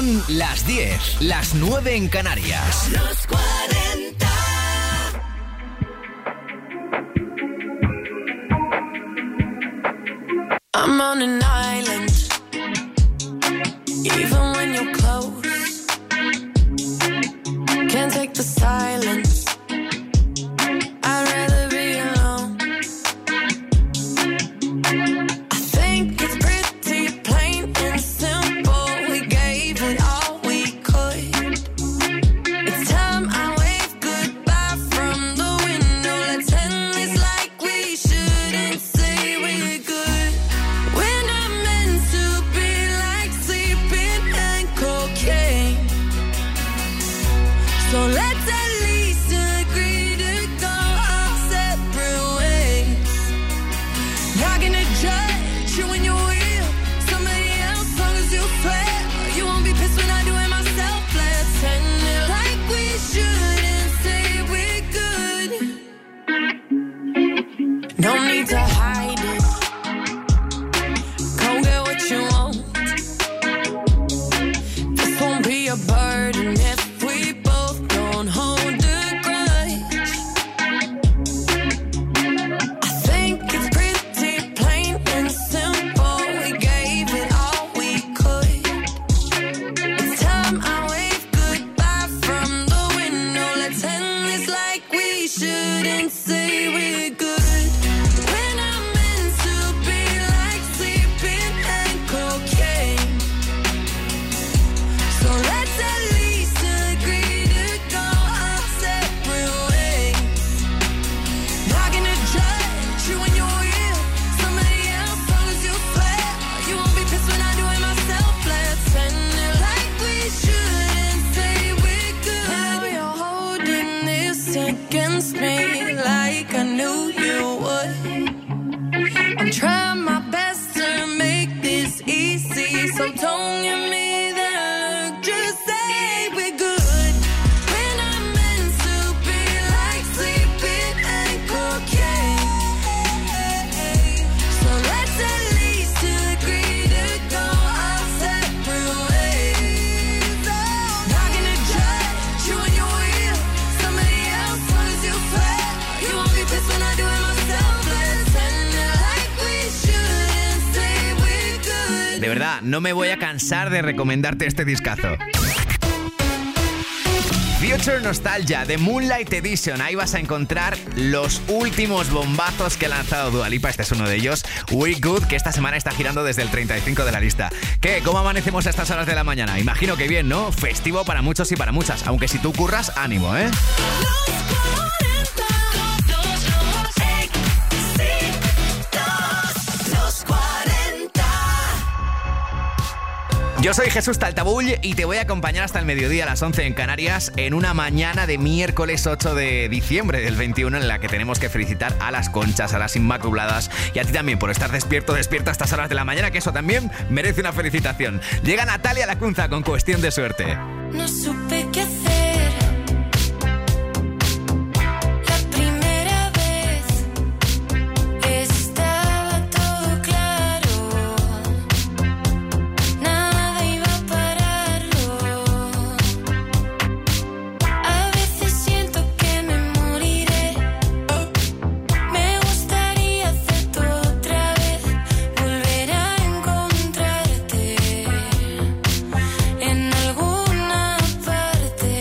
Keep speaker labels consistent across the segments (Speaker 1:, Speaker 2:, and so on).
Speaker 1: Son las 10, las 9 en Canarias.
Speaker 2: Los 40.
Speaker 3: I'm on an island, even when you're close. Can't take the silence. I'd rather be alone. I think it's pretty plain and simple. We gave it all we could. It's time I wave goodbye from the window. Let's end this like we shouldn't say we're good. We're not meant to be like sleeping and cocaine. So let's at least agree to go our separate ways. Not gonna judge you when you're with somebody else, long as you swear you won't be pissed when I do it myself. Let's end it like we shouldn't say we're good. No need to hide it. Go get what you want. This won't be a burden if we both don't hold a grudge. I think it's pretty plain and simple. We gave it all we could. It's time I wave goodbye from the window. Let's end this like we shouldn't say we're good. We're not meant to be like sleeping and cocaine. So let's at least agree to go our separate ways. Not gonna judge you when you're with somebody else, long as you swear you won't be pissed when I do it myself. Let's end it like we shouldn't say we're good. Now you're holding this against me like I knew you would. I'm trying my best to make this easy, so don't give me that look, just say we're good. We're not meant to be like sleeping and cocaine. So let's at least agree to go our separate ways. Not gonna judge you when you're with somebody else, long as you swear you won't be pissed when I do it myself. Let's end it like we shouldn't say we're good.
Speaker 1: De verdad, no me voy a cansar de recomendarte este discazo. Future Nostalgia, The Moonlight Edition. Ahí vas a encontrar los últimos bombazos que ha lanzado Dua Lipa. Este es uno de ellos, We're Good, que esta semana está girando desde el 35 de la lista. ¿Qué? ¿Cómo amanecemos a estas horas de la mañana? Imagino que bien, ¿no? Festivo para muchos y para muchas. Aunque si tú curras, ánimo, ¿eh?
Speaker 2: Los 40.
Speaker 1: Yo soy Jesús Taltabull y te voy a acompañar hasta el mediodía a las 11 en Canarias en una mañana de miércoles 8 de diciembre del 21 en la que tenemos que felicitar a las Conchas, a las Inmaculadas y a ti también por estar despierta a estas horas de la mañana, que eso también merece una felicitación. Llega Natalia Lacunza con Cuestión de Suerte.
Speaker 3: No supe qué hacer. La primera vez estaba todo claro. Nada iba a pararlo. A veces siento que me moriré. Me gustaría hacer todo otra vez. Volver a encontrarte en alguna parte.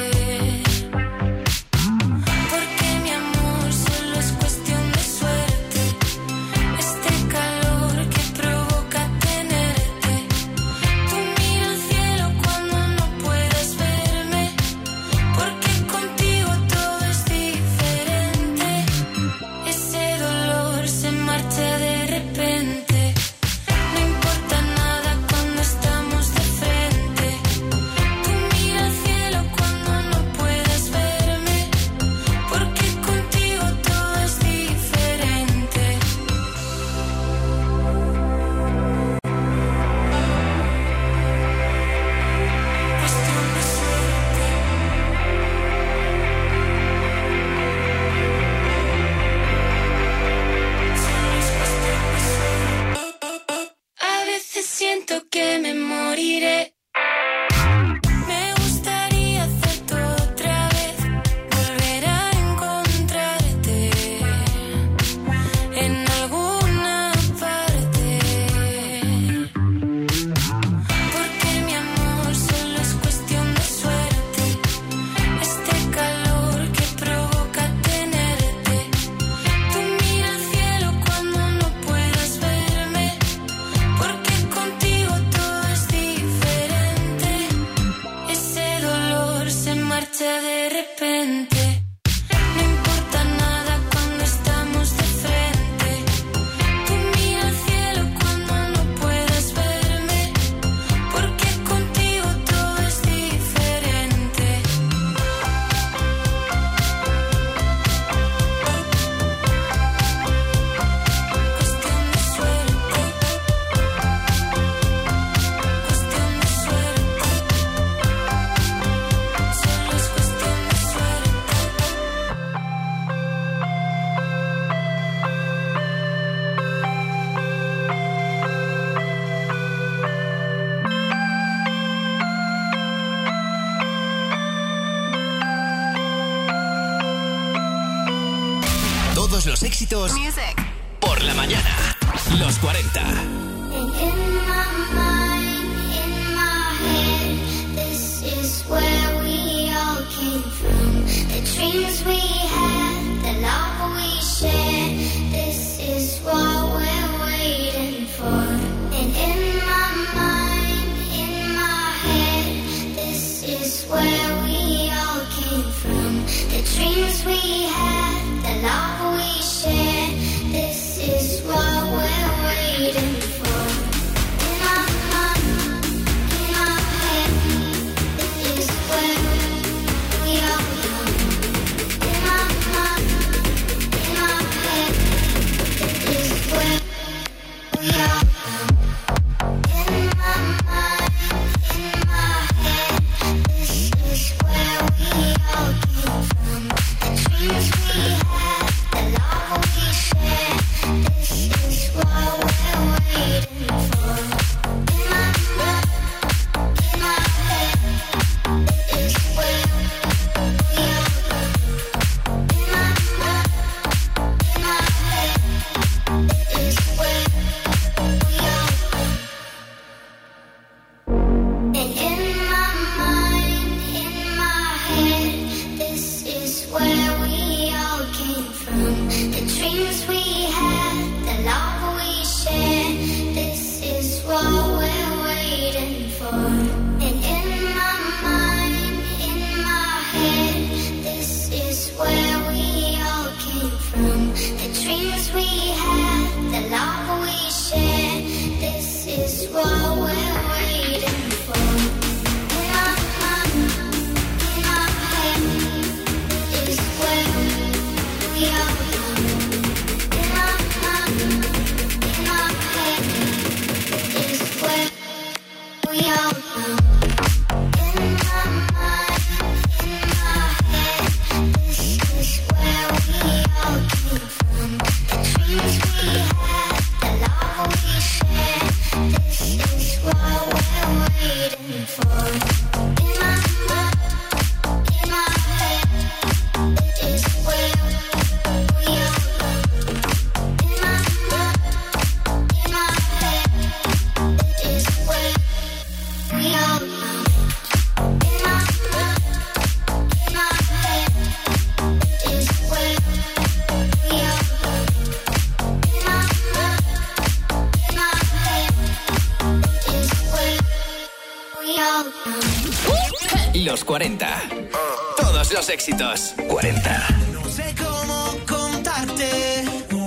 Speaker 3: Porque mi amor solo es cuestión de suerte. Este calor que provoca tenerte. Tú mira al cielo cuando no puedas verme. Porque contigo todo es diferente. Ese dolor se marcha de repente. No importa nada cuando estamos de frente. Tú mira al cielo cuando no puedas verme. Porque contigo todo es diferente. Cuestión de suerte. Solo es cuestión de suerte. A veces siento que me moriré.
Speaker 4: éxitos por la mañana. Los 40.
Speaker 5: Where we all came from, the dreams we had, the love we shared, this is what we're waiting for. And in my mind, in my head, this is where we all came from, the dreams we had, the love we shared, this is what we're waiting for. In my mind, in my head, this is where we all come. In my mind, in my head, this is where we all come. In my mind, in my head, this is where we all came from. The dreams we had, the love we shared, this is what we're waiting for. In my mind, in my head, this is where we all come. In my mind, in my head, this is where we all come. And in my mind, in my head, this is where we all came from. The dreams we had, the love we shared, this is what we're waiting for. And in my mind, in my head, this is where we all came from. The dreams we had, the love we shared, this is what we're waiting for. In my mind, in my head, is where we all come. In my mind, in my head, is where we all come. In my mind, in my head, this is where we all came from. The dreams we had, the love we shared, this is what we're waiting for. In my mind, in my head, is where we all come. In my mind, in my head, is where we all come. In my mind, in my head, is where we all come. In my mind, in my head, is where we all come.
Speaker 4: Los 40. Todos los éxitos. 40.
Speaker 6: No sé cómo contarte,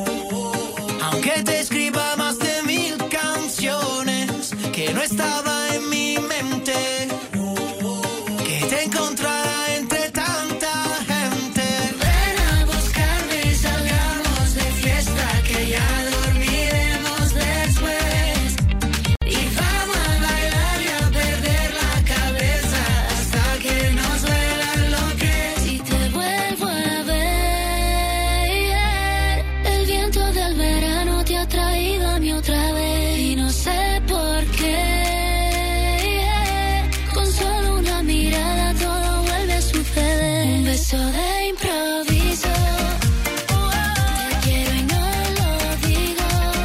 Speaker 6: aunque te escriba más de 1000 canciones, que no estaba en mi mente, que te encontrara entre tanta gente. Ven a buscarme y salgamos de fiesta, que ya dormiremos después. Y vamos a bailar y a perder la cabeza hasta que nos duela lo que.
Speaker 5: Si te vuelvo a ver, el viento del verano te ha traído a mí otra vez. Y no sé por qué, con solo una mirada todo vuelve a suceder. Un beso de improviso, te quiero y no lo digo.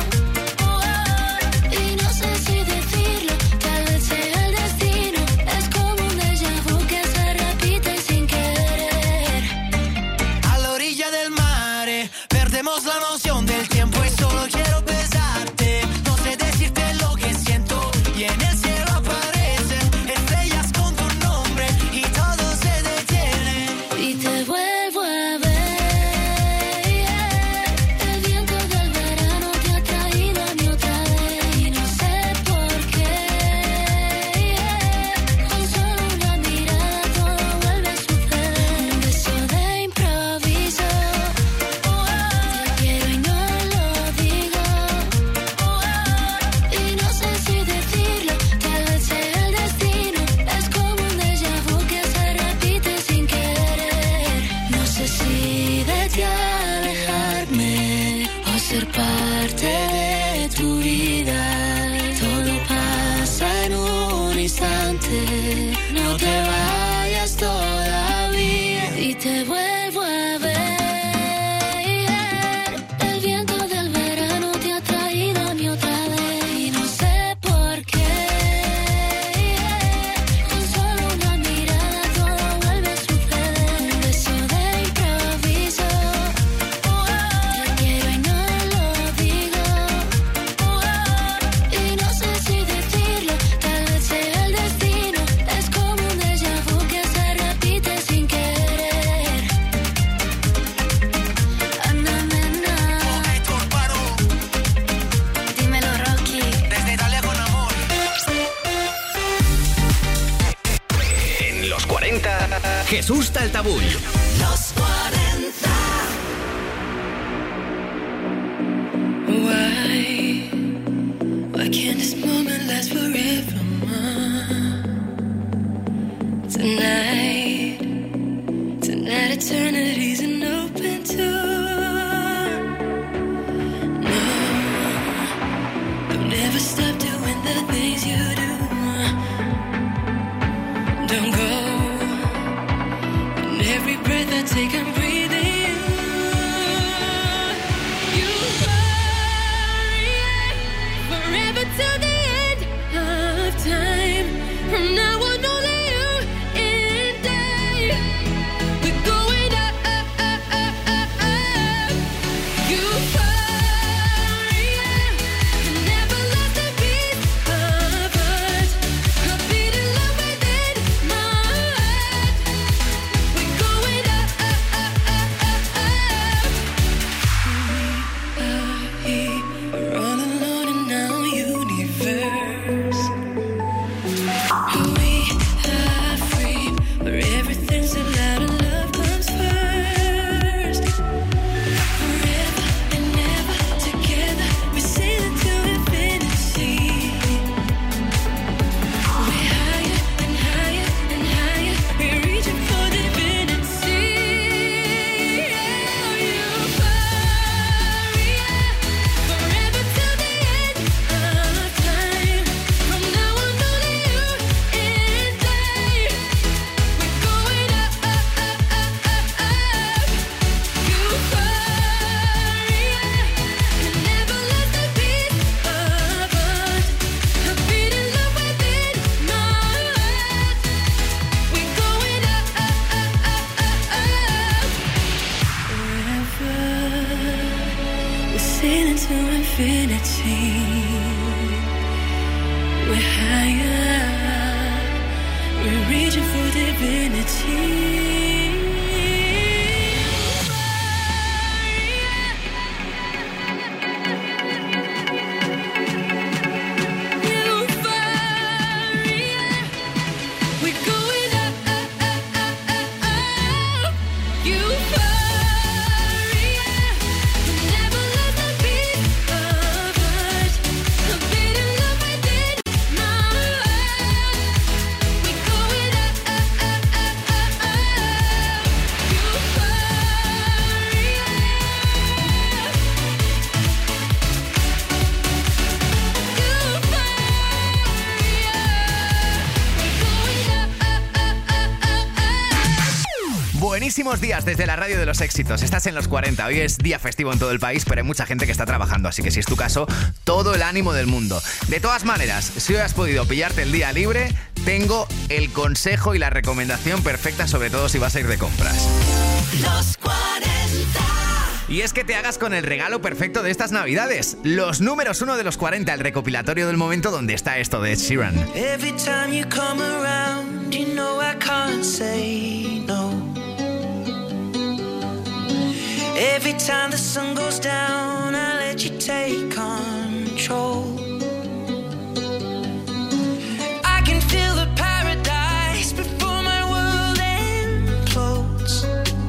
Speaker 5: Y no sé si decirlo, tal vez sea el destino. Es como un déjà vu que se repite sin querer.
Speaker 6: A la orilla del mar, perdemos la noción del tiempo y solo quiero besarte. No sé decirte lo que siento y en el cielo aparecen estrellas con tu nombre y todo se detiene.
Speaker 5: Y te vuelvo a ver, el viento del verano te ha traído a mí otra vez. Y no sé por qué, con solo una mirada todo vuelve a suceder. Un beso de improviso, te quiero y no lo digo. Y no sé si decirlo, tal vez sea el destino. Es como un déjà vu que se repite sin querer. No sé si de ti alejarme o ser parte de tu vida. Todo pasa en un instante, no te vayas todavía. Y te vuelvo a ver,
Speaker 4: Jesús Taltabull.
Speaker 2: Los 40.
Speaker 3: Why can't this moment last forever? Tonight eternity's an open door. No, don't ever stop doing the things you do. Don't go. And every breath I take, I'm breathing you. Forever till the end of time. From now on, only you and I. We're going up, up, up, up, up, up. You never lost a beat of us. A beat in love within my heart. We're going up, up, up, up, up, up. We are here, we're all alone in our universe. We are free, where everything's allowed and love comes first. Forever and ever together, we're sailing to infinity. We're higher and higher and higher, we're reaching for divinity. Forever till the end of time. From now on, only you and I. We're going up, up, up, up, up, up. You never lost a beat of us. A beat in love within my heart. We're going up, up, up, up, up, up. Forever, we're sailing to infinity. We're higher, we're reaching for divinity. We're going up, up, up, up, up, up. Euphoria, never lost a beat of us. A beat in love within my heart. We're going up, up, up, up, up, up.
Speaker 1: Buenísimos días desde la radio de los éxitos. Estás en los 40. Hoy es día festivo en todo el país, pero hay mucha gente que está trabajando, así que si es tu caso, todo el ánimo del mundo. De todas maneras, si hoy has podido pillarte el día libre, tengo el consejo y la recomendación perfecta, sobre todo si vas a ir de compras.
Speaker 2: Los 40.
Speaker 1: Y es que te hagas con el regalo perfecto de estas navidades. Los números 1 de los 40, el recopilatorio del momento donde está esto de Ed Sheeran.
Speaker 6: Every time you come around, you know I can't say no. Every time the sun goes down, I let you take control. I can feel the paradise before my world implodes.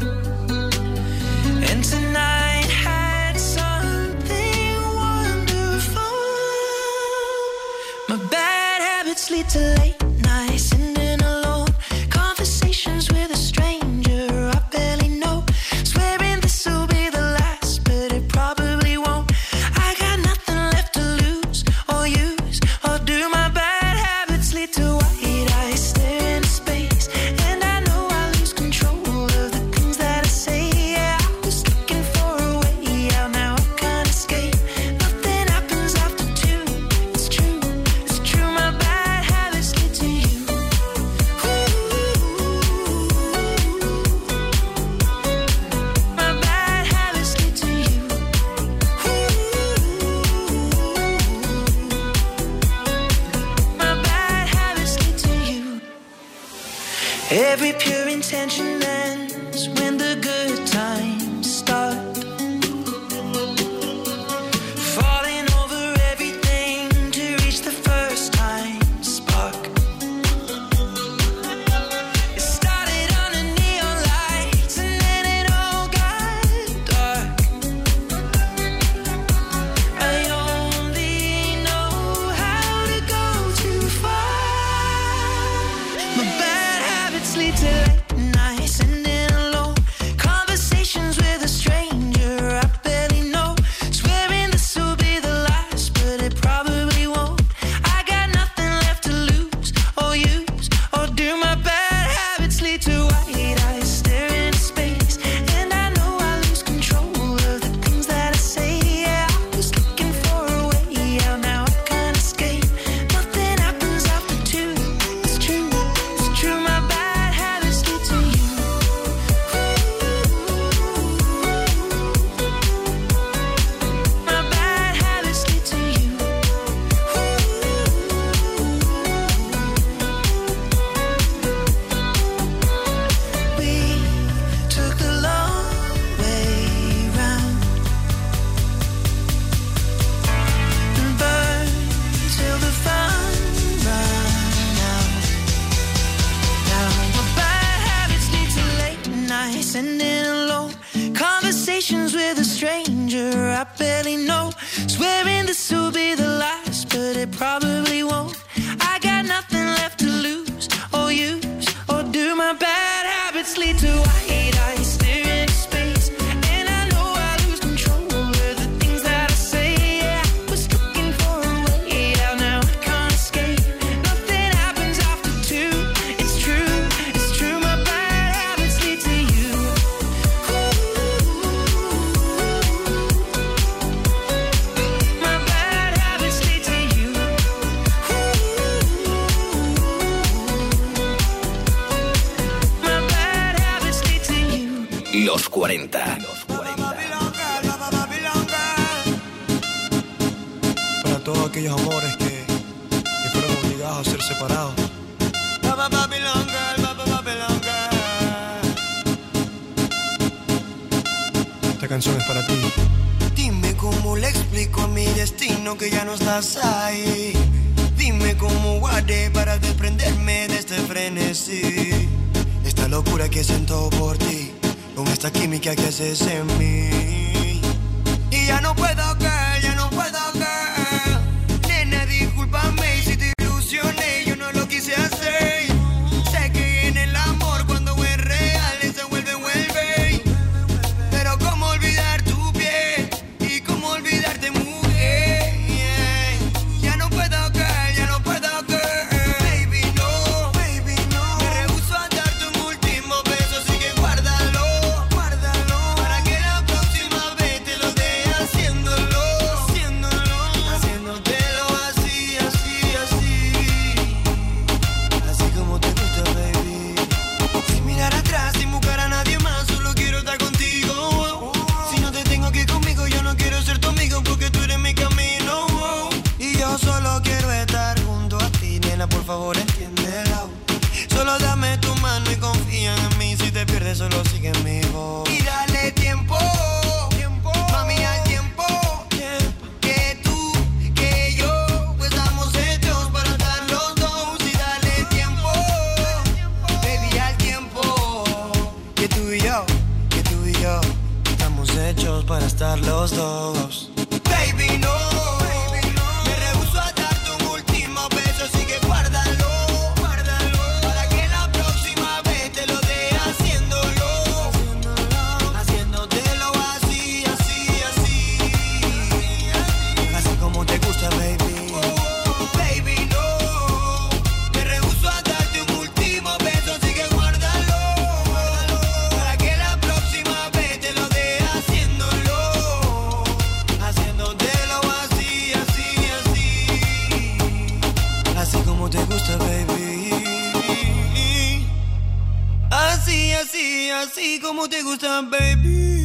Speaker 6: And tonight had something wonderful. My bad habits lead to late nights, sitting alone. Conversations with a stranger I barely know. Swearing this'll be the last, but it probably won't. I got nothing left to lose or use or do. My bad habits lead to white eyes staring into space, and I know I lose control of the things that I say. Yeah, I was looking for a way out, now I can't escape. Nothing happens after 2. It's true, it's true. My bad habits lead to you. My bad habits lead to you. My bad habits lead to you. Every pure intention ends when the good times start. Falling over everything to reach the first time spark. It started on a bartending alone. Conversations with a stranger I barely know. Swearing this will be the last, but it probably won't. I got nothing left to lose or use, or do my bad habits lead to white eyes staring into space? And I know I lose control of the things that I say. Yeah, I was looking for a way out, now I can't escape. Nothing happens after two. It's true, my bad habits lead to you. My bad habits lead to you. My bad habits lead to you.
Speaker 4: Los 40.
Speaker 7: Para todos aquellos amores que fueron obligados a ser separados. Esta canción es para ti.
Speaker 6: Dime cómo le explico a mi destino que ya no estás ahí. Dime cómo guardé para desprenderme de este frenesí. Esta locura que siento por ti, con esta química que haces en mí. Y ya no puedo caer, nena, discúlpame si te ilusioné, yo no lo quise hacer. Sé que en el amor cuando es real se vuelve. Pero cómo olvidar tu piel y cómo olvidarte, mujer. Ya no puedo caer, baby no. Me rehúso a darte un último beso, así que guárdalo. Para que la próxima vez te lo dé haciéndolo. Haciéndotelo así. Así como te gusta, baby. Sin mirar atrás, sin buscar a nadie más, solo quiero estar contigo. Si no te tengo aquí conmigo, yo no quiero ser tu amigo, porque tú eres mi camino. Y yo solo quiero estar junto a ti, nena, por favor entiéndelo. Solo dame tu mano y confía en mí. Si te pierdes, solo sigue mi voz. Y dale tiempo, mami, al tiempo. Que tú, que yo, pues estamos hechos para estar los dos. Y dale tiempo, baby, al tiempo. Que tú y yo, estamos hechos para estar los dos. Baby, no. Me rehúso a darte un último beso, así que guárdalo. Para que la próxima vez te lo dé haciéndolo. Haciéndotelo así. Así como te gusta, baby. Baby, no. Me rehúso a darte un último beso, así que guárdalo. Para que la próxima vez te lo dé haciéndolo. Haciéndotelo así. Así como te gusta, baby. Así como te gusta, baby.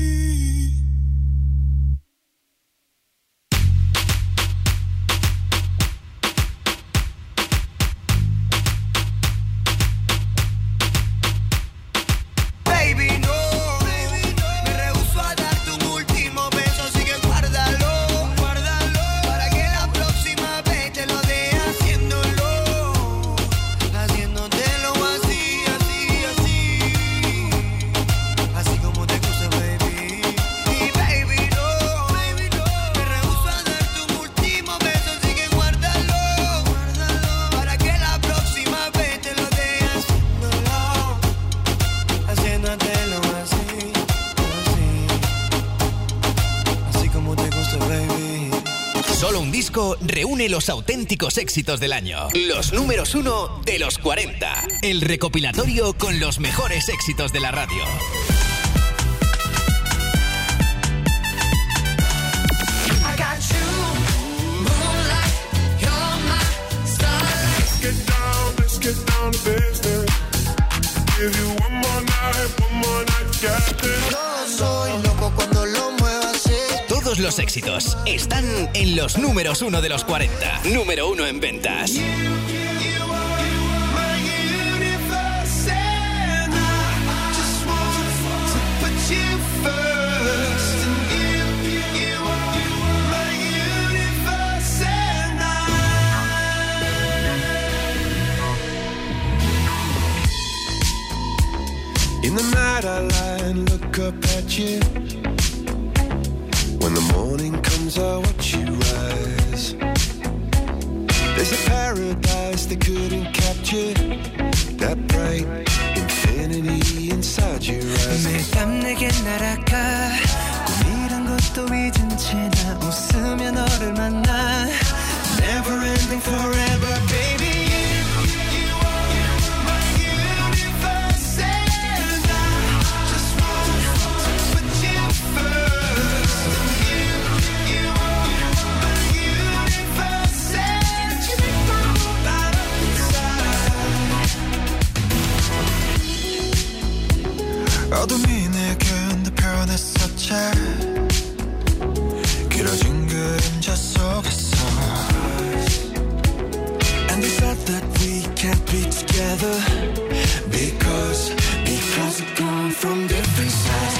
Speaker 6: Baby, no. Me rehúso a darte un último beso, así que guárdalo. Para que la próxima vez te lo dé haciéndolo. Haciéndotelo así. Así como te gusta, baby. Y baby, no. Me rehúso a darte un último beso, así que guárdalo. Para que la próxima vez te lo dé haciéndolo. Haciéndotelo así. Así como te gusta, baby.
Speaker 4: Solo un disco reúne los auténticos éxitos del año. Los números 1 de los 40. El recopilatorio con los mejores éxitos de la radio.
Speaker 3: I got you, moonlight, you're my starlight.
Speaker 8: Let's get down to business. Give you one more night, got this.
Speaker 6: Yo soy loco cuando lo muevo así.
Speaker 4: Todos los éxitos están en los números 1 de los 40. Número 1 en ventas.
Speaker 8: In the night
Speaker 9: that I lie and look up at you. When the morning comes, I watch you rise. There's a paradise they couldn't capture. That bright infinity inside your eyes.
Speaker 6: 매일 밤 내게 날아가. 꿈이란 것도 잊은 채 나 웃으며 너를 만나. Never ending forever, baby.
Speaker 9: 어둠이 내겐 더 변했었지. 길어진 그림자 속에서. And they said that we can't be together because we've gone from different sides.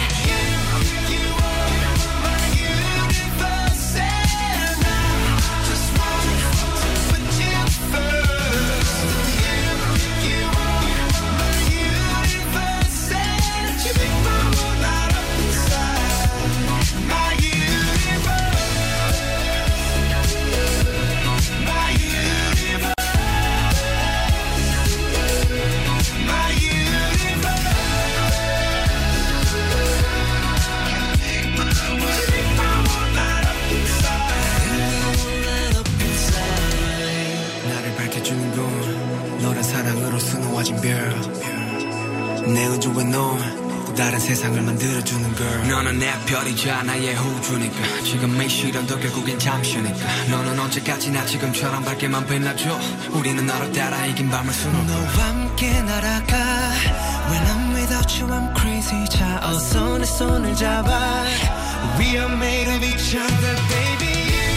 Speaker 9: 사랑으로 수놓아진 별 내 우주에 넌 또 다른 세상을 만들어주는 girl. 너는 내 별이자 나의 호주니까 지금의 시련도 결국엔 잠시니까 너는 언제까지나 지금처럼 밝게만 빛나줘. 우리는 너를 따라 이긴 밤을 수놓고 너와 함께 날아가. When I'm without you I'm crazy. 자 어서 내 손을 잡아. We are made of each other baby.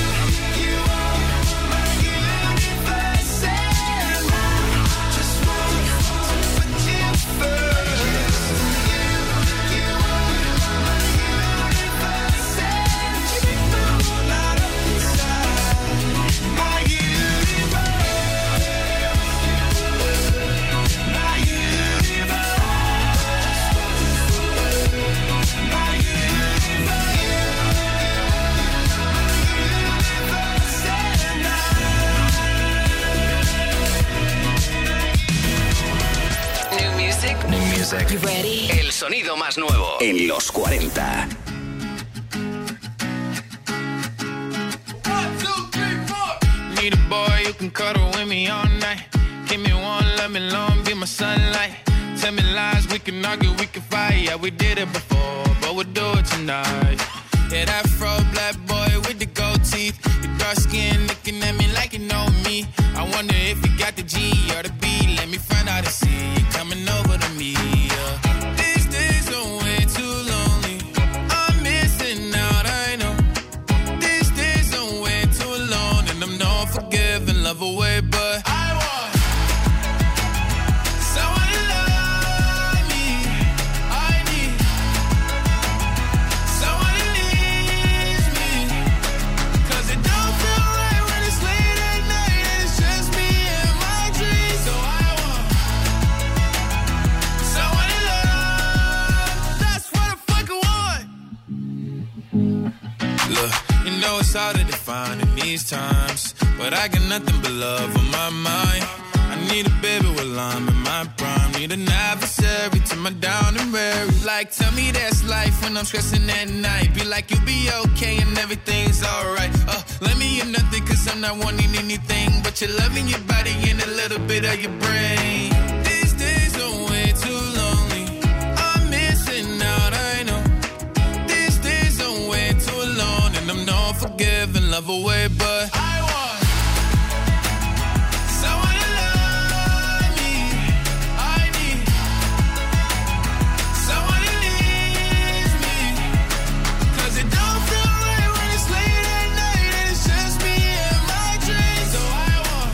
Speaker 4: You ready? El sonido más nuevo en los 40.
Speaker 10: 1, 2, 3, 4. Need a boy who can cuddle with me all night. Give me one, let me long, be my sunlight. Tell me lies, we can argue, we can fight. Yeah, we did it before, but we'll do it tonight. Yeah, that fro black boy with the gold teeth. The dark skin looking at me like you know me. I wonder if you got the G or the B. Let me find out and see you coming over to me. These days are way too lonely. I'm missing out, I know. These days are way too alone. And I'm not forgiving, love away, but I want someone to love me. I need someone who needs me. 'Cause it don't feel right when it's late at night and it's just me and my dreams. So I want someone to love. That's what I fucking want. Look, you know it's hard to define in these times, but I got nothing but love on my mind. I need a baby while I'm in my prime. Need an adversary to my down and weary. Like, tell me that's life when I'm stressing at night. Be like, you'll be okay and everything's alright. Let me in nothing 'cause I'm not wanting anything but your love and your body and a little bit of your brain. These days are way too lonely. I'm missing out, I know. These days are way too alone. And I'm not forgiving, love away, but I want someone to love me. I need someone who needs me. 'Cause it don't feel right when it's late at night and it's just me and my dreams. So I want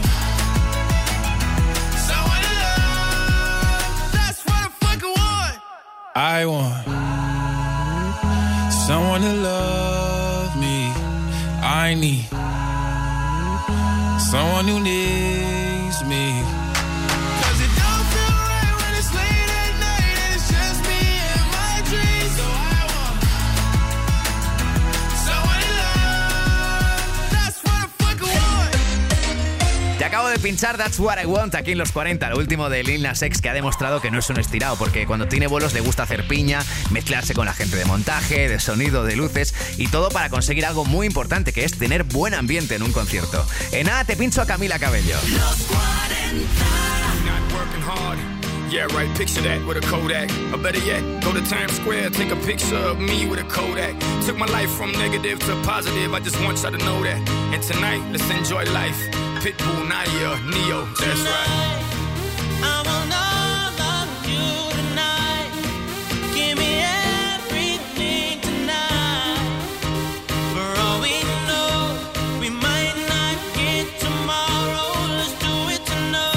Speaker 10: someone to love. That's what I fucking want. I want someone to love me. I need someone who needs me. 'Cause it don't feel right when it's late at night and it's just me and
Speaker 1: acabo de pinchar That's What I Want aquí en los 40, lo último de Lil Nas X, que ha demostrado que no es un estirado, porque cuando tiene bolos le gusta hacer piña, mezclarse con la gente de montaje, de sonido, de luces y todo para conseguir algo muy importante, que es tener buen ambiente en un concierto. En nada te pincho a Camila Cabello.
Speaker 2: Los 40.
Speaker 11: Not working hard. Yeah, right, picture that with a Kodak. Or better yet, go to Times Square, take a picture of me with a Kodak. Took my life from negative to positive, I just want y'all to know that. And tonight, let's enjoy life. Pitbull, Nadia, Neo, that's right.
Speaker 6: I want all of you tonight. Give me everything tonight. For all we know, we might not get tomorrow. Let's do it tonight.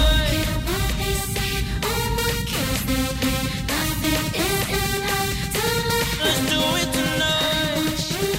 Speaker 6: Let's do it tonight.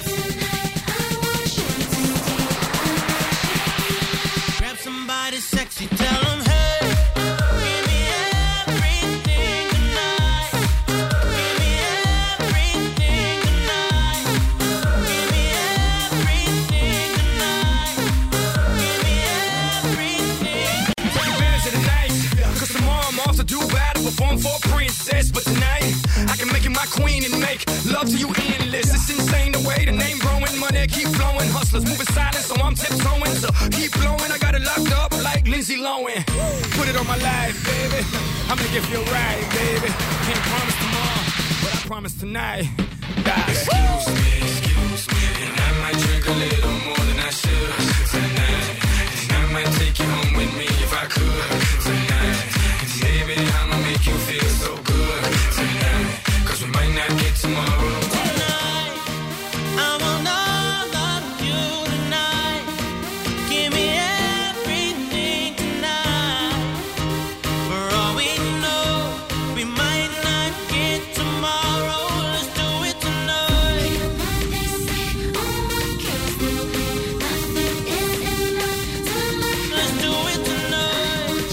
Speaker 6: Grab somebody sexy, tell them hey. Give me everything tonight. Give me everything tonight. Give me everything tonight. Give me everything.
Speaker 11: Take advantage of the night, cause tomorrow I'm off to do battle, perform for a princess. But tonight, I can make you my queen and make love to you endless. It's insane the way the name growing, money keep flowing. Hustlers moving silent, so I'm tiptoeing. So keep blowing, I got it locked up like Lindsay Lohan. Put it on my life, baby. I'll make it feel right, baby. Can't promise tomorrow, but I promise tonight. Excuse me, and I might drink a little more than I should tonight. And I might take you home with me if I could tonight. And baby, I'ma make you feel so good tonight. Cause we might not get tomorrow.
Speaker 6: Tonight, I want all of you tonight. Give me everything tonight. For all we know, we might not get tomorrow. Let's do it tonight. Let's do it tonight.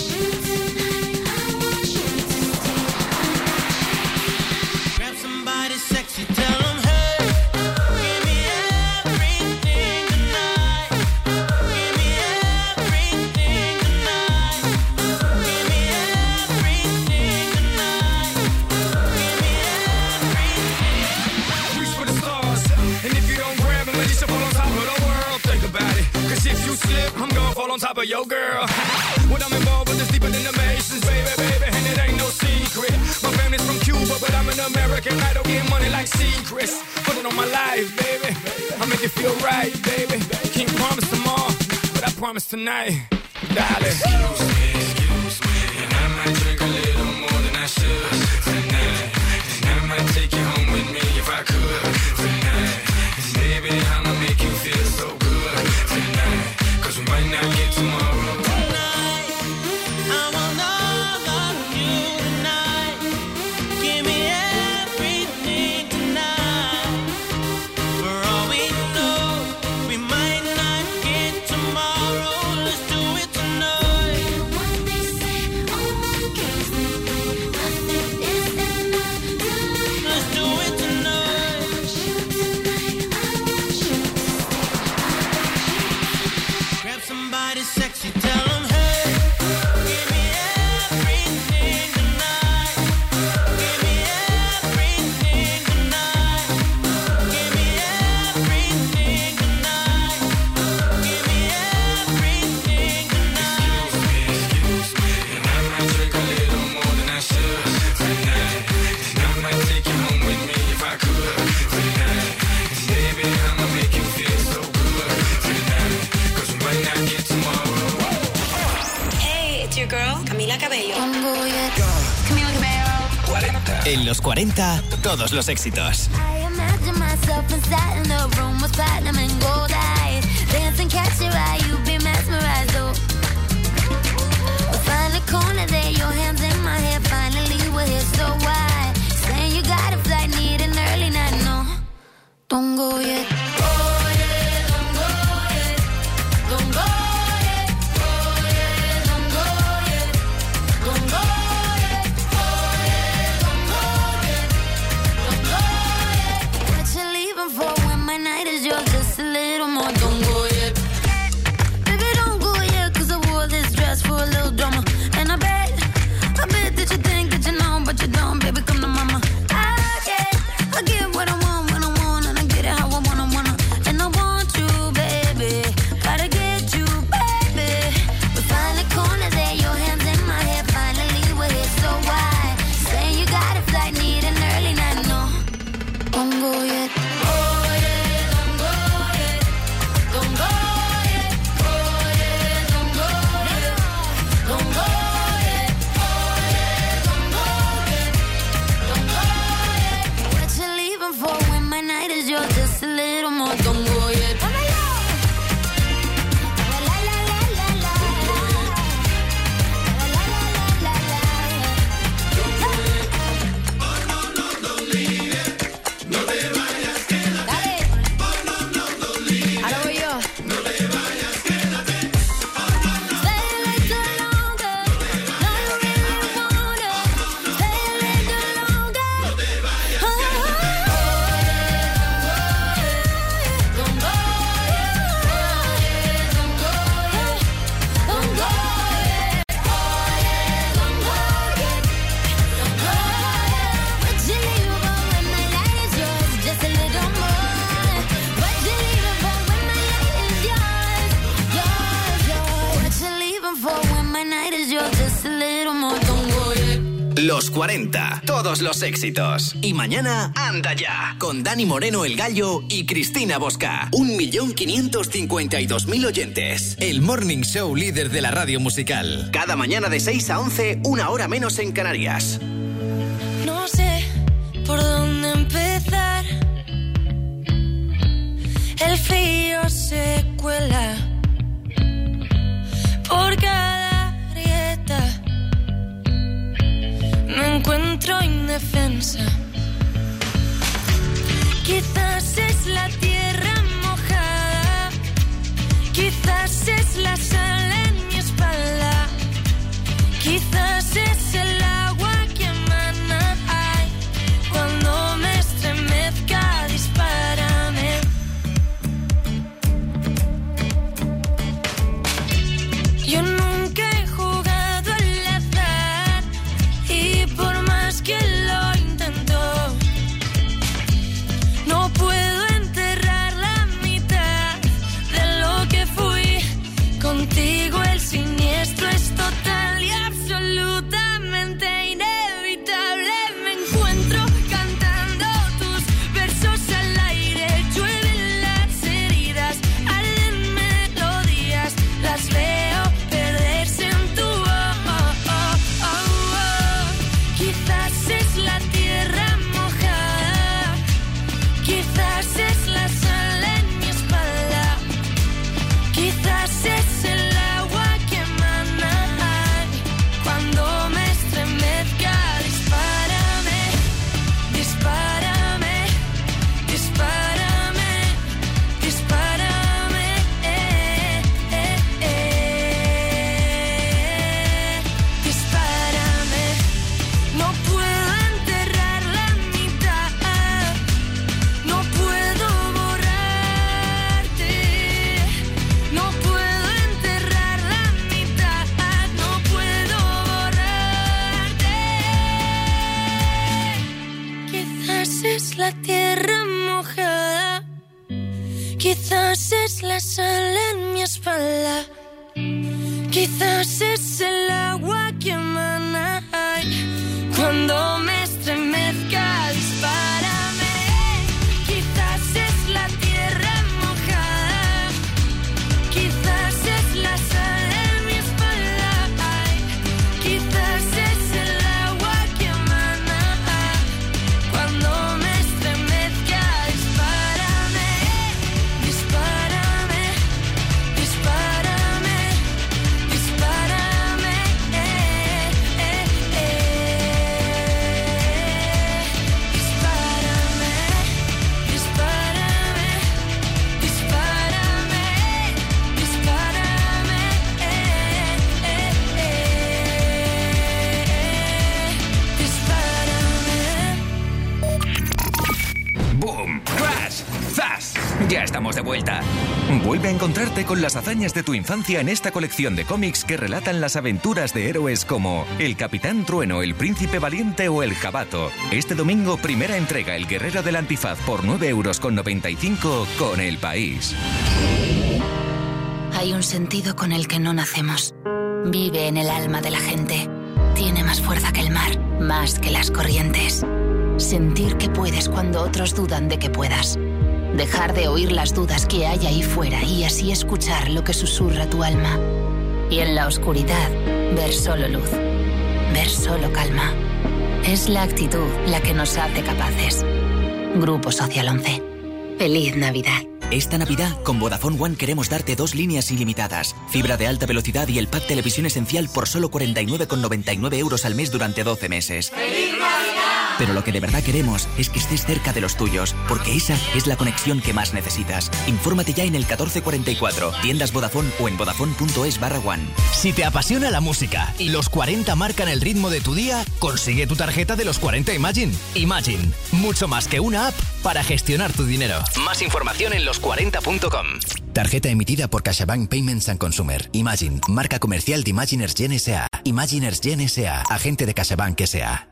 Speaker 6: Grab somebody sexy, tell them hey. Give me everything tonight. Give me everything tonight. Give me everything tonight. Give me everything.
Speaker 11: Reach for the stars, and if you don't grab them, let yourself fall on top of the world. Think about it, cause if you slip, I'm gonna fall on top of your girl. What I'm involved with is deeper than the Masons, baby, and it ain't no secret. My family's from Cuba, but I'm an American. I don't get money like secrets. Put it on my life, baby. I'll make it feel right, baby. Can't promise tomorrow, but I promise tonight, darling. Excuse me, and I might drink a little more than I should tonight. And I might take you home with me if I could tonight. And baby, I'ma make you feel so good tonight. Cause we might not get tomorrow.
Speaker 6: Tonight, I want all of you tonight. Give me everything tonight. For all we know, we might not get tomorrow. Let's do it tonight. Let's do it tonight. Grab somebody sexy, tell them hey. Give me everything tonight. Give me everything tonight. Give me everything tonight. Give me everything tonight.
Speaker 11: Excuse me, and I might drink a little more than I should tonight. And I might take you home with me if I could tonight. And baby, I'ma make you feel so good tonight. Cause we might not get tomorrow.
Speaker 12: Hey, it's your girl, Camila Cabello.
Speaker 3: Camila Cabello.
Speaker 4: En los 40, todos los éxitos.
Speaker 5: I imagine myself inside in the room with platinum and gold eyes. Dancing, catch your eye, you be mesmerized, oh. We find a corner there, your hands in my hair. Finally, we're here, so why? Saying you got a flight, need an early night, no. Don't go yet. Oh, yeah, don't go yet. Don't go yet. Oh, yeah, don't go yet. Don't go yet. Oh, yeah, don't go yet. Don't go yet. What you leaving for when my night is yours? Just a little more. Don't go yet. Baby, don't go yet, 'cause
Speaker 3: down for when my night is yours, just a little more, don't worry.
Speaker 4: Los 40, todos los éxitos. Y mañana, anda ya, con Dani Moreno el Gallo y Cristina Bosca. 1.552.000 oyentes. El morning show líder de la radio musical. Cada mañana de 6 a 11, una hora menos en Canarias.
Speaker 3: No sé por dónde empezar. El frío se cuela por cada grieta. Me encuentro indefensa. Quizás es la tierra mojada, quizás es la sal en mi espalda, quizás es el agua que emana. Ay, cuando me estremezca, dispárame. Yo nunca he jugado al azar y por más que lo intento, no puedo enterrar la mitad de lo que fui. Contigo el siniestro es total y absolutamente inevitable. Me encuentro cantando tus versos al aire. Llueven las heridas, arden melodías, las veo perderse en tu Quizás es la tierra mojada, quizás es la sal en mi espalda, quizás es el agua que emana. Cuando me estremezca, dispárame, dispárame, dispárame, dispárame. Dispárame. No puedo enterrar la mitad, no puedo borrarte, no puedo enterrar la mitad, no puedo borrarte. Quizás es la tierra mojada, quizás es la sal en mi espalda, quizás es el agua que emana. Ay, cuando me estremezca, dispárame. Quizás es la tierra mojada, quizás es la sal en mi espalda. Ay, quizás es el agua que emana. Cuando me estremezca, dispárame, dispárame, dispárame, dispárame.
Speaker 1: ¡Boom! ¡Crash! ¡Zas! Ya estamos de vuelta. Vuelve a encontrarte con las hazañas de tu infancia en esta colección de cómics que relatan las aventuras de héroes como el Capitán Trueno, el Príncipe Valiente o el Jabato. Este domingo, primera entrega, El Guerrero del Antifaz por 9,95 € con El País.
Speaker 13: Hay un sentido con el que no nacemos. Vive en el alma de la gente. Tiene más fuerza que el mar, más que las corrientes. Sentir que puedes cuando otros dudan de que puedas. Dejar de oír las dudas que hay ahí fuera y así escuchar lo que susurra tu alma. Y en la oscuridad, ver solo luz. Ver solo calma. Es la actitud la que nos hace capaces. Grupo Social 11. Feliz Navidad.
Speaker 14: Esta Navidad, con Vodafone One queremos darte 2 líneas ilimitadas, fibra de alta velocidad y el pack televisión esencial por solo 49,99 € al mes durante 12 meses.
Speaker 3: ¡Feliz Navidad!
Speaker 14: Pero lo que de verdad queremos es que estés cerca de los tuyos, porque esa es la conexión que más necesitas. Infórmate ya en el 1444, tiendas Vodafone o en vodafone.es/one.
Speaker 4: Si te apasiona la música y los 40 marcan el ritmo de tu día, consigue tu tarjeta de los 40 Imagine. Imagine, mucho más que una app para gestionar tu dinero. Más información en los40.com.
Speaker 15: Tarjeta emitida por CaixaBank Payments and Consumer. Imagine, marca comercial de Imaginers Gen S.A. Imaginers Gen S.A., agente de CaixaBank S.A.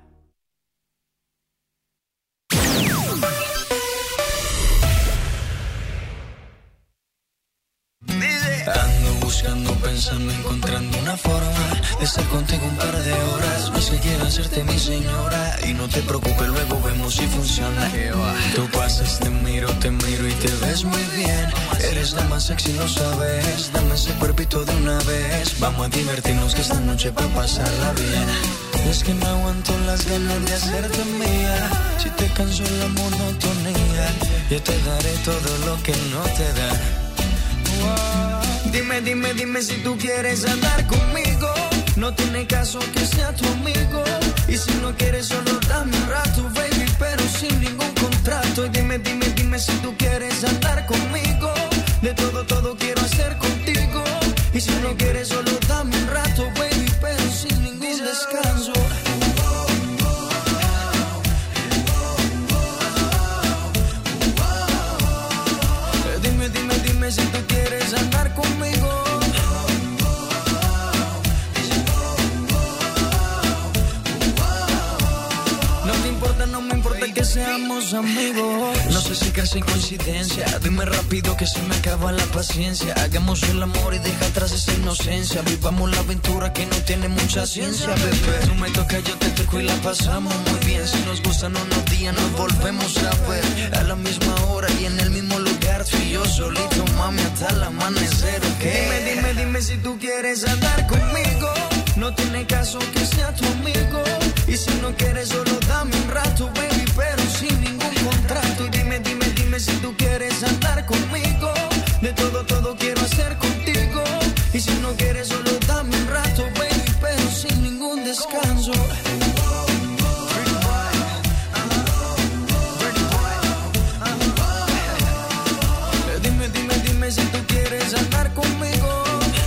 Speaker 6: Ando buscando, pensando, encontrando una forma de estar contigo un par de horas. No es que quiero hacerte mi señora y no te preocupes, luego vemos si funciona. Tú pasas, te miro y te ves muy bien. Eres la más sexy, lo sabes. Dame ese cuerpito de una vez. Vamos a divertirnos que esta noche va a pasarla bien. Es que no aguanto las ganas de hacerte mía. Si te canso la monotonía, yo te daré todo lo que no te dan. Dime si tú quieres andar conmigo. No tiene caso que sea tu amigo. Y si no quieres solo dame un rato, baby, pero sin ningún contrato. Y dime si tú quieres andar conmigo. De todo quiero hacer contigo. Y si no quieres solo dame un rato, baby, pero sin ningún descanso. Dime si tú quieres andar conmigo. No me importa que seamos amigos. No sé si casi coincidencia. Dime rápido que se me acaba la paciencia. Hagamos el amor y deja atrás esa inocencia. Vivamos la aventura que no tiene mucha ciencia, bebé. Tú me tocas, yo te toco y la pasamos muy bien. Si nos gustan unos días nos volvemos a ver. A la misma hora y en el mismo lugar. Tú y yo solito, mami, hasta el amanecer, ¿ok? Dime si tú quieres andar conmigo. No tiene caso que sea tu amigo. Y si no quieres solo dame un rato, baby, pero sin ningún contrato. Y dime si tú quieres andar conmigo. De todo quiero hacer contigo. Y si no quieres solo dame un rato, baby, pero sin ningún descanso. Dime si tú quieres andar conmigo.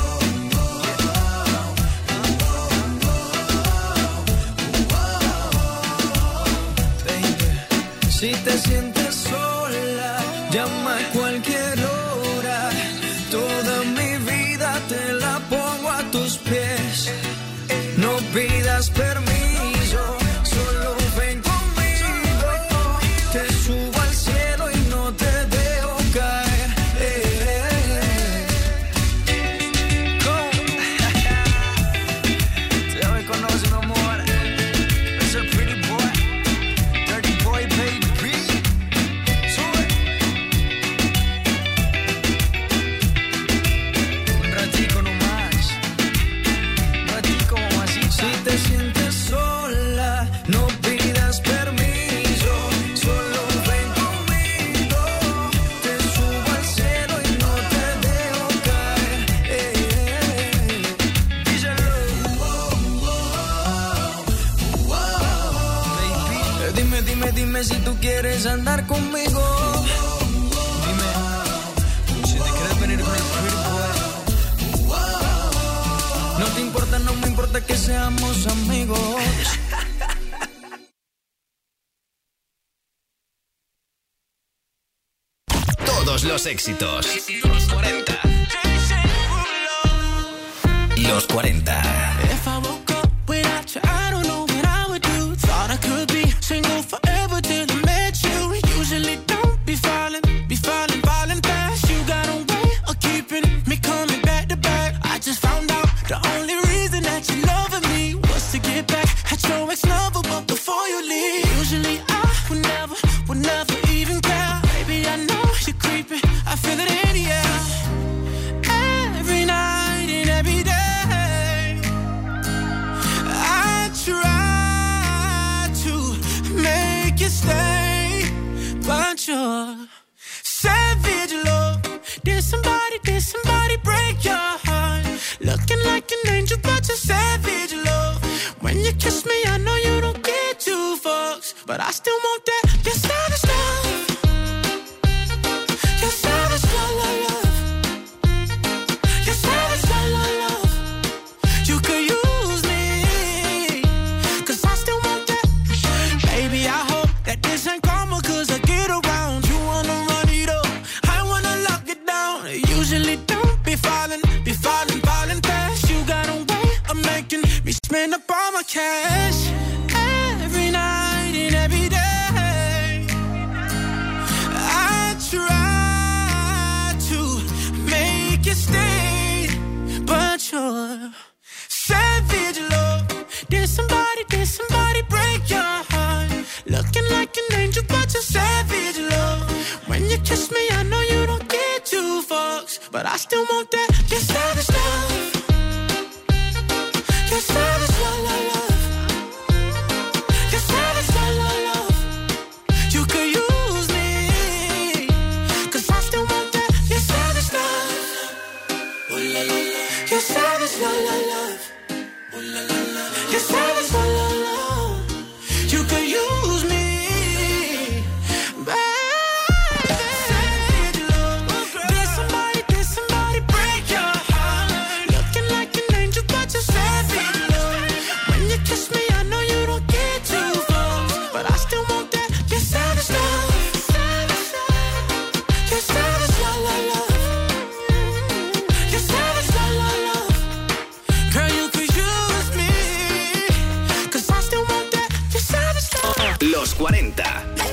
Speaker 6: Si te sientes sola, llama a cualquier hora. Toda mi vida te la pongo a tus pies. No pidas permiso, solo ven conmigo. Te subo al cielo y no te dejo caer. Ya me conoces, mi amor. Es el pretty boy, dirty boy, baby. Te sientes sola, no pidas permiso, solo ven conmigo. Te subo al cielo y no te dejo caer. Díselo. Baby, dime si tú quieres andar conmigo. Dime si te quieres venir con el pretty boy. No me importa que seamos amigos.
Speaker 4: Todos los éxitos. Los 40. Los 40.
Speaker 6: If I woke up without you, I don't know what I would do. Thought I could be single forever till I met you. Usually don't be falling fast. You got a way of keeping me coming back to back. I just found out the only reason that you loving me was to get back at your ex-lover, but before you leave, usually I would never even care. Baby, I know you're creeping, I feel it in the air. Every night and every day, I try to make you stay, but you're savage love. Did somebody break your heart? Looking like an angel, but you're savage love. When you kiss me, I know you don't get two fucks, but I still want that. You're savage love. You're savage love. You're savage love. You could use me, 'cause I still want that. Baby, I hope that this ain't karma, 'cause I get around. You wanna run it up, I wanna lock it down. Usually don't be falling fast. You got a way of making me spend up all my cash. Every night and every day, I try to make you stay, but I still want that. Your savage love. Your savage love, love, love. Your savage love, love, love. You could use me, 'cause I still want that. Your savage love. Ooh la la la. Your savage love, love, love. Ooh la la la. Your savage love, love, love. You could use me, baby. Did somebody break your heart? Looking like an angel, but you're savage love. When you kiss me, I know you don't get too close, but I still want that. Your savage love. Your savage love, love, love. Your savage love, love, love. Girl, you could use me, 'cause I still want that. Your savage love.
Speaker 4: Los 40.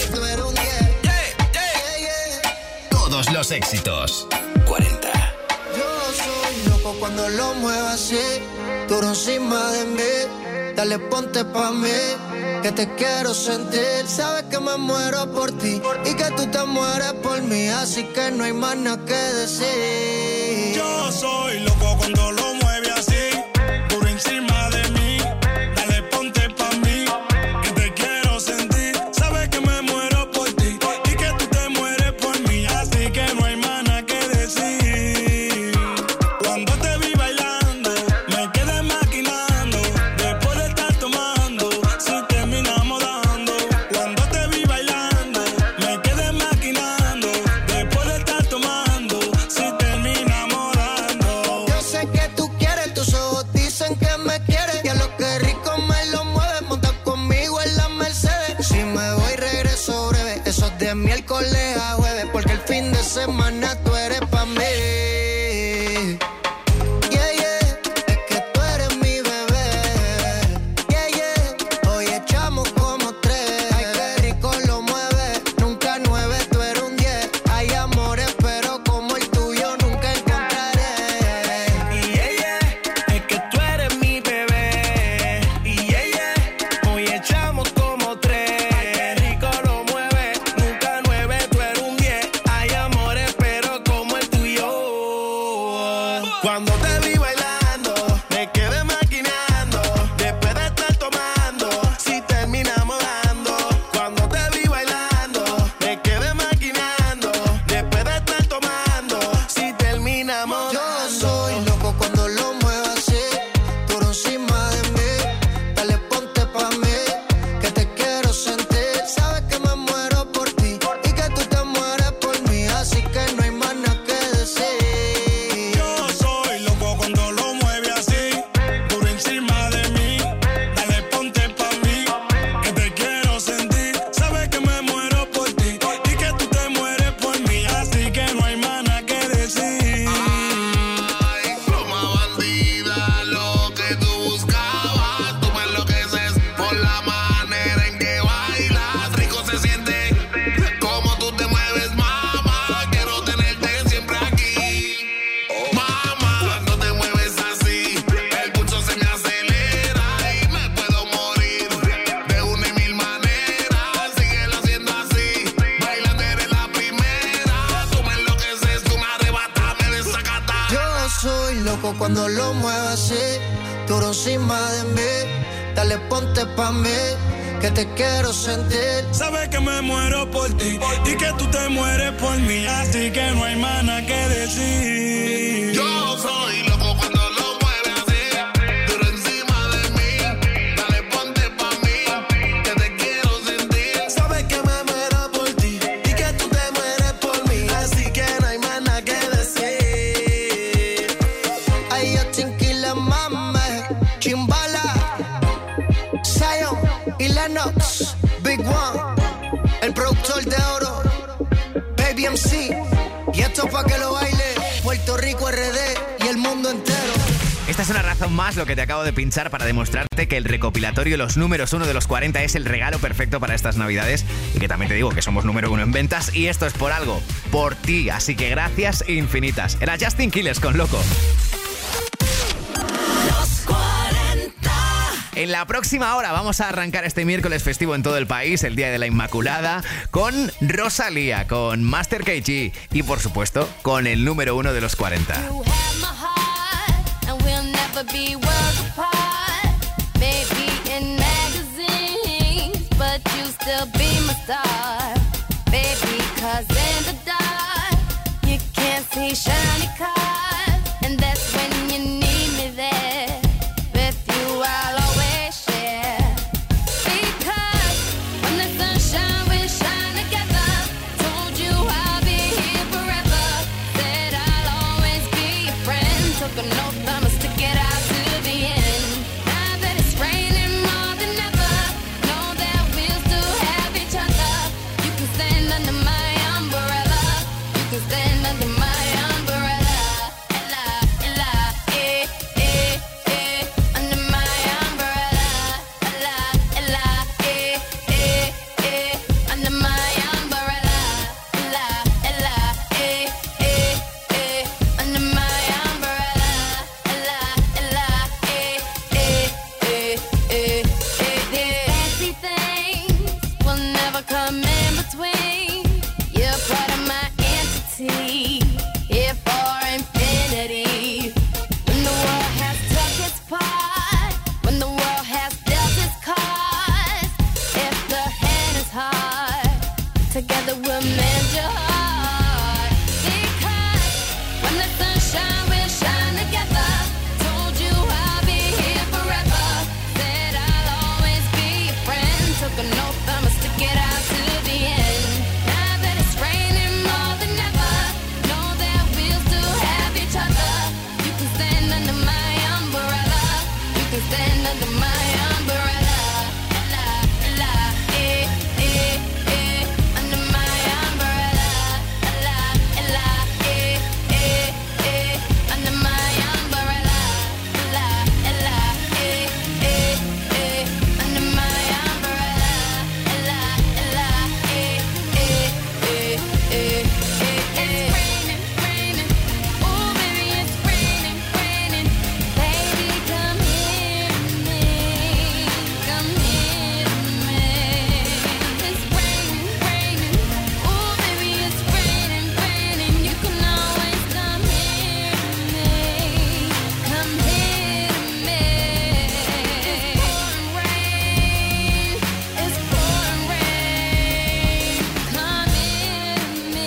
Speaker 4: Todos los éxitos. 40.
Speaker 16: Yo soy loco cuando lo muevo así, duro encima de mí. Dale, ponte pa' mí, que te quiero sentir. Sabes que me muero por ti y que tú te mueres por mí, así que no hay más nada que decir.
Speaker 6: Yo soy loco cuando lo mueve así, duro encima de mí. Dale, ponte pa' mí, que te quiero sentir. Sabes que me muero por ti y que tú te mueres por mí, así que no hay más nada que decir. Cuando te vi bailando, me quedé maquinando. Después de estar tomando, si terminamos dando. Cuando te vi bailando, me quedé maquinando. Después de estar tomando, si terminamos dando.
Speaker 16: Yo sé que tú quieres, tus ojos dicen que me quieres. Y a lo que rico me lo mueves, monta conmigo en la Mercedes. Si me voy regreso breve, eso es de miércoles a jueves, porque el fin de semana tú eres pa' mí. Yeah, yeah, es que tú eres mi bebé. Yeah, yeah, hoy echamos como 3. Ay, qué rico lo mueve, nunca 9, tú eres un 10. Hay amores, pero como el tuyo nunca encontraré.
Speaker 6: Y ella, es que tú eres mi bebé. Y ella, hoy echamos como 3. Ay, qué rico lo mueve, nunca 9, tú eres un 10. Hay amores, pero como el tuyo. Cuando te vi bailando, me quedé maquinando. Después de estar tomando, si terminamos dando. Cuando te vi bailando, me quedé maquinando. Después de estar tomando, si terminamos
Speaker 16: Yo
Speaker 6: dando.
Speaker 16: soy loco cuando lo muevo así, duro encima de mí. Dale, ponte pa' mí, que te quiero sentir. Sabes que me muero por ti y que tú te mueres por mí, así que no hay más nada que decir.
Speaker 6: Yo soy loco cuando lo mueve así, duro encima de mí. Dale, ponte pa' mí, que te quiero sentir. Sabes que me muero por ti y que tú te mueres por mí, así que no hay más nada que decir.
Speaker 10: Ay, pluma bandida, lo que tú buscabas. Tú me enloqueces por la manera en que bailas. Rico se siente como tú te mueves, mamá. Quiero tenerte siempre aquí, mamá. Cuando te mueves así, el pulso se me acelera y me puedo morir de una y mil maneras. Síguelo haciendo así, bailando eres la primera. Tú me enloqueces, tú me arrebatas, me desacatas.
Speaker 16: Yo soy loco cuando lo muevo así, duro encima de mí. Dale, ponte pa' mí, que te quiero sentir.
Speaker 6: Sabes que me muero por ti y que tú te mueres por mí, así que no hay más nada que decir.
Speaker 10: Yo soy loco cuando lo mueve así, duro encima de mí. Dale, ponte pa' mí, que te quiero sentir.
Speaker 6: Sabes que me muero por ti y que tú te mueres por mí, así que no hay más nada que decir.
Speaker 16: Ay, yo Tinquila, mame, Chimbala, Zion y Lennox, Big One, el productor de oro, Baby MC. Y esto pa' que lo baile Puerto Rico, RD y el mundo entero.
Speaker 1: Esta es una razón más lo que te acabo de pinchar para demostrarte que el recopilatorio Los Números 1 de los 40 es el regalo perfecto para estas navidades, y que también te digo que somos número 1 en ventas, y esto es por algo, por ti, así que gracias infinitas. Era Justin Quiles con Loco.
Speaker 2: Los 40.
Speaker 1: En la próxima hora vamos a arrancar este miércoles festivo en todo el país, el Día de la Inmaculada, con Rosalía, con Master KG y, por supuesto, con el número 1 de los 40.
Speaker 3: You have my heart, and we'll never be worlds apart. Maybe in magazines, but you still be my star. Baby, 'cause in the dark, you can't see shiny cars. And that's when you need me there. With you, I'll always share. Because when the sunshine will shine together, told you I'll be here forever. Said I'll always be your friend. Took an oath, I'ma stick it out to the end. Now that it's raining more than ever, know that we'll still have each other. You can stand under my umbrella. You can stand under my umbrella. Ella, ella, under my umbrella. Ella, ella, under my umbrella. Ella, ella, under my umbrella. Ella, ella, fancy things will never come in between. You're part of my entity, here for infinity. When the world has took its part, when the world has dealt its cards, if the hand is hard, together we'll mend your heart. Because when the sunshine will shine together, told you I'll be here forever. Said I'll always be your friend. Took an oath, I'ma stick it out to the end. Now that it's raining more than ever, know that we'll still have each other. You can stand under my umbrella. You can stand under my umbrella. Ella, ella, under my umbrella. Ella, ella, under my umbrella. Ella, ella, under my umbrella. Ella, ella, it's raining, raining. Oh, baby, it's raining, raining. Baby, come here to me. Come here to me. It's raining, raining. Oh, baby, it's raining, raining. You can always come here to me. Come here to me. It's pouring rain. It's pouring rain. Come here to me.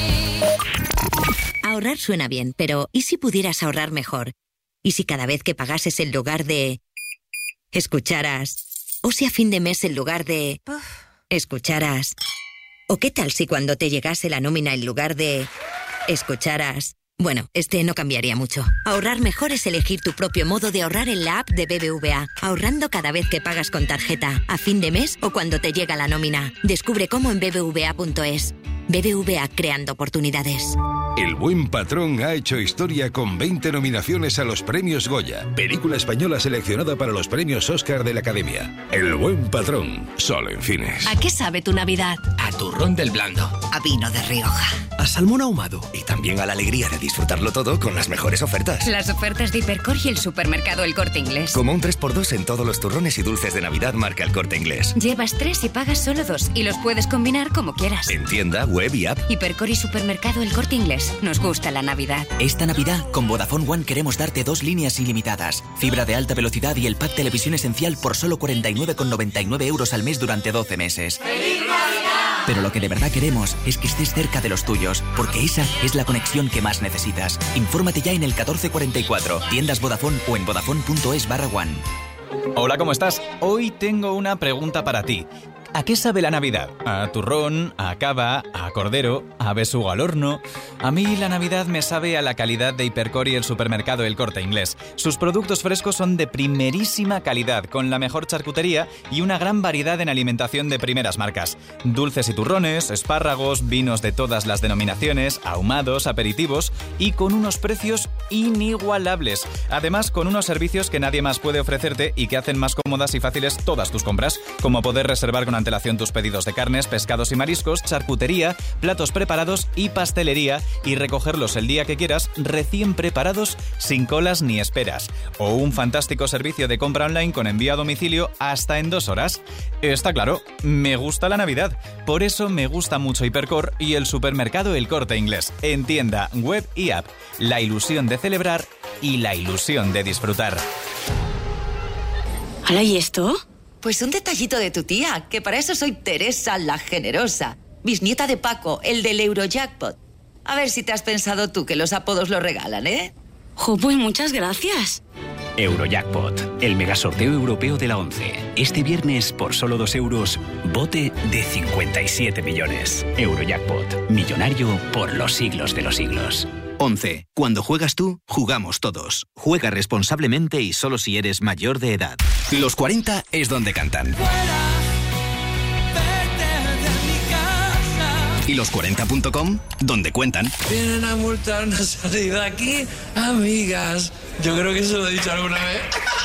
Speaker 17: Ahorrar suena bien, pero ¿y si pudieras ahorrar mejor? ¿Y si cada vez que pagases en lugar de... escucharas? ¿O si a fin de mes en lugar de... escucharas? ¿O qué tal si cuando te llegase la nómina en lugar de... escucharas? Bueno, no cambiaría mucho. Ahorrar mejor es elegir tu propio modo de ahorrar en la app de BBVA. Ahorrando cada vez que pagas con tarjeta, a fin de mes o cuando te llega la nómina. Descubre cómo en bbva.es. BBVA, creando oportunidades.
Speaker 18: El Buen Patrón ha hecho historia con 20 nominaciones a los premios Goya. Película española seleccionada para los premios Oscar de la Academia. El Buen Patrón, solo en cines.
Speaker 19: ¿A qué sabe tu Navidad?
Speaker 20: A turrón del Blando.
Speaker 17: A vino de Rioja.
Speaker 20: A salmón ahumado. Y también a la alegría de disfrutarlo todo con las mejores ofertas.
Speaker 19: Las ofertas de Hipercor y el supermercado El Corte Inglés.
Speaker 20: Como un 3x2 en todos los turrones y dulces de Navidad marca El Corte Inglés.
Speaker 19: Llevas 3 y pagas solo 2 y los puedes combinar como quieras.
Speaker 20: En tienda, web y app.
Speaker 19: Hipercor y supermercado El Corte Inglés. Nos gusta la Navidad.
Speaker 14: Esta Navidad, con Vodafone One queremos darte 2 líneas ilimitadas, fibra de alta velocidad y el pack televisión esencial por solo 49,99 euros al mes durante 12 meses.
Speaker 3: ¡Feliz Navidad!
Speaker 14: Pero lo que de verdad queremos es que estés cerca de los tuyos, porque esa es la conexión que más necesitas. Infórmate ya en el 1444, tiendas Vodafone o en vodafone.es/one.
Speaker 21: Hola, ¿cómo estás? Hoy tengo una pregunta para ti. ¿A qué sabe la Navidad? ¿A turrón? ¿A cava? ¿A cordero? ¿A besugo al horno? A mí la Navidad me sabe a la calidad de Hipercor y el supermercado El Corte Inglés. Sus productos frescos son de primerísima calidad, con la mejor charcutería y una gran variedad en alimentación de primeras marcas. Dulces y turrones, espárragos, vinos de todas las denominaciones, ahumados, aperitivos y con unos precios inigualables. Además, con unos servicios que nadie más puede ofrecerte y que hacen más cómodas y fáciles todas tus compras, como poder reservar con antelación tus pedidos de carnes, pescados y mariscos, charcutería, platos preparados y pastelería y recogerlos el día que quieras, recién preparados, sin colas ni esperas. O un fantástico servicio de compra online con envío a domicilio hasta en 2 horas. Está claro, me gusta la Navidad. Por eso me gusta mucho Hipercor y el supermercado El Corte Inglés. En tienda, web y app. La ilusión de celebrar y la ilusión de disfrutar.
Speaker 7: ¿Hala, y esto?
Speaker 22: Pues un detallito de tu tía, que para eso soy Teresa la Generosa, bisnieta de Paco, el del Eurojackpot. A ver si te has pensado tú que los apodos lo regalan, ¿eh?
Speaker 7: Jo, pues muchas gracias.
Speaker 23: Eurojackpot, el megasorteo europeo de la 11. Este viernes, por solo 2 euros, bote de 57 millones. Eurojackpot, millonario por los siglos de los siglos.
Speaker 24: 11. Cuando juegas tú, jugamos todos. Juega responsablemente y solo si eres mayor de edad.
Speaker 4: Los 40 es donde cantan. Y los 40.com, donde cuentan.
Speaker 25: Vienen a multarnos salir de aquí, amigas. Yo creo que se lo he dicho alguna vez.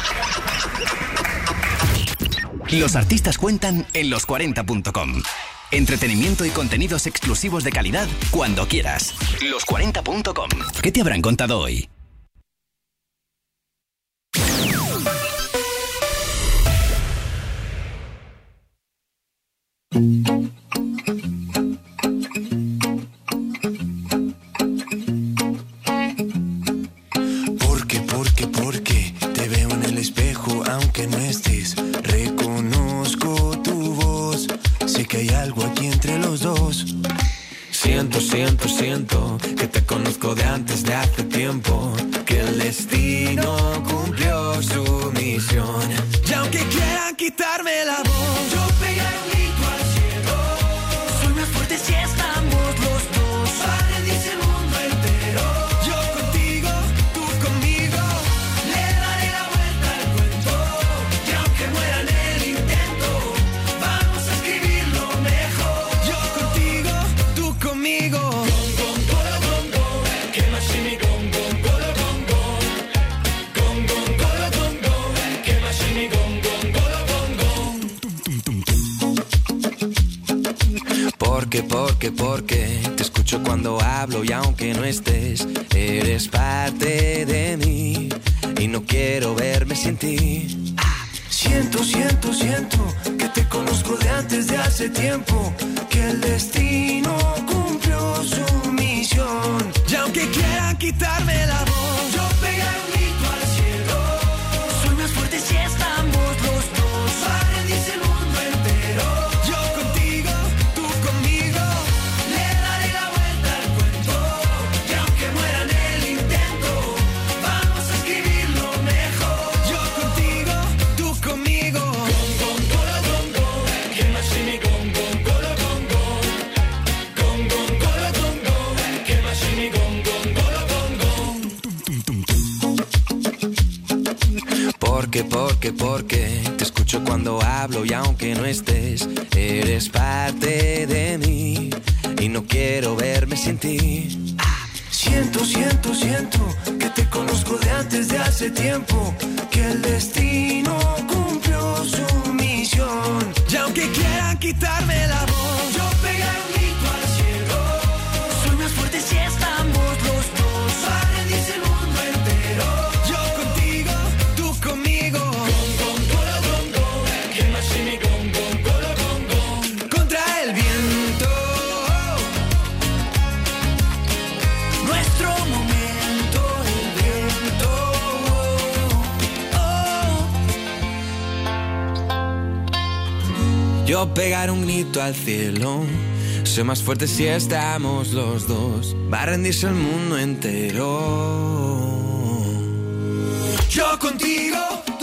Speaker 4: Los artistas cuentan en los 40.com. Entretenimiento y contenidos exclusivos de calidad cuando quieras. Los 40.com. ¿Qué te habrán contado hoy?
Speaker 6: Porque te veo en el espejo aunque no estés. Reconozco tu voz. Sé que hay algo aquí entre los dos. Siento que te conozco de antes de hace tiempo. Que el destino cumplió su misión. Y aunque quieran quitarme la voz, yo pegaré un grito al cielo. Soy más fuerte si estamos los dos. Para rendirse el mundo entero. Yo contigo, tú conmigo. Le daré la vuelta al cuento. Y aunque muera en el intento, vamos a escribirlo mejor. Yo contigo, tú conmigo. Porque te escucho cuando hablo y aunque no estés, eres parte de mí y no quiero verme sin ti. Siento que te conozco de antes de hace tiempo, que el destino cumplió su misión. Y aunque quieran quitarme la voz, yo pegaré un grito al cielo. Soy más fuerte si estamos los dos. Para rendirse el mundo entero. Yo contigo, tú conmigo. Le daré la vuelta al cuento. Y aunque muera en el intento, vamos a escribirlo mejor. Yo contigo, tú conmigo. Porque te escucho cuando hablo y aunque no estés, eres parte de mí y no quiero verme sin ti. Siento que te conozco de antes de hace tiempo, que el destino cumplió su misión. Y aunque quieran quitarme la voz, yo pegaré un grito al cielo. Soy más fuerte si estamos los dos. Para rendirse el mundo entero. Yo contigo, tú conmigo. Contra el viento. Nuestro momento, el viento. Yo pegaré un grito al cielo. Soy más fuerte si estamos los dos. Va a rendirse el mundo entero. Yo contigo.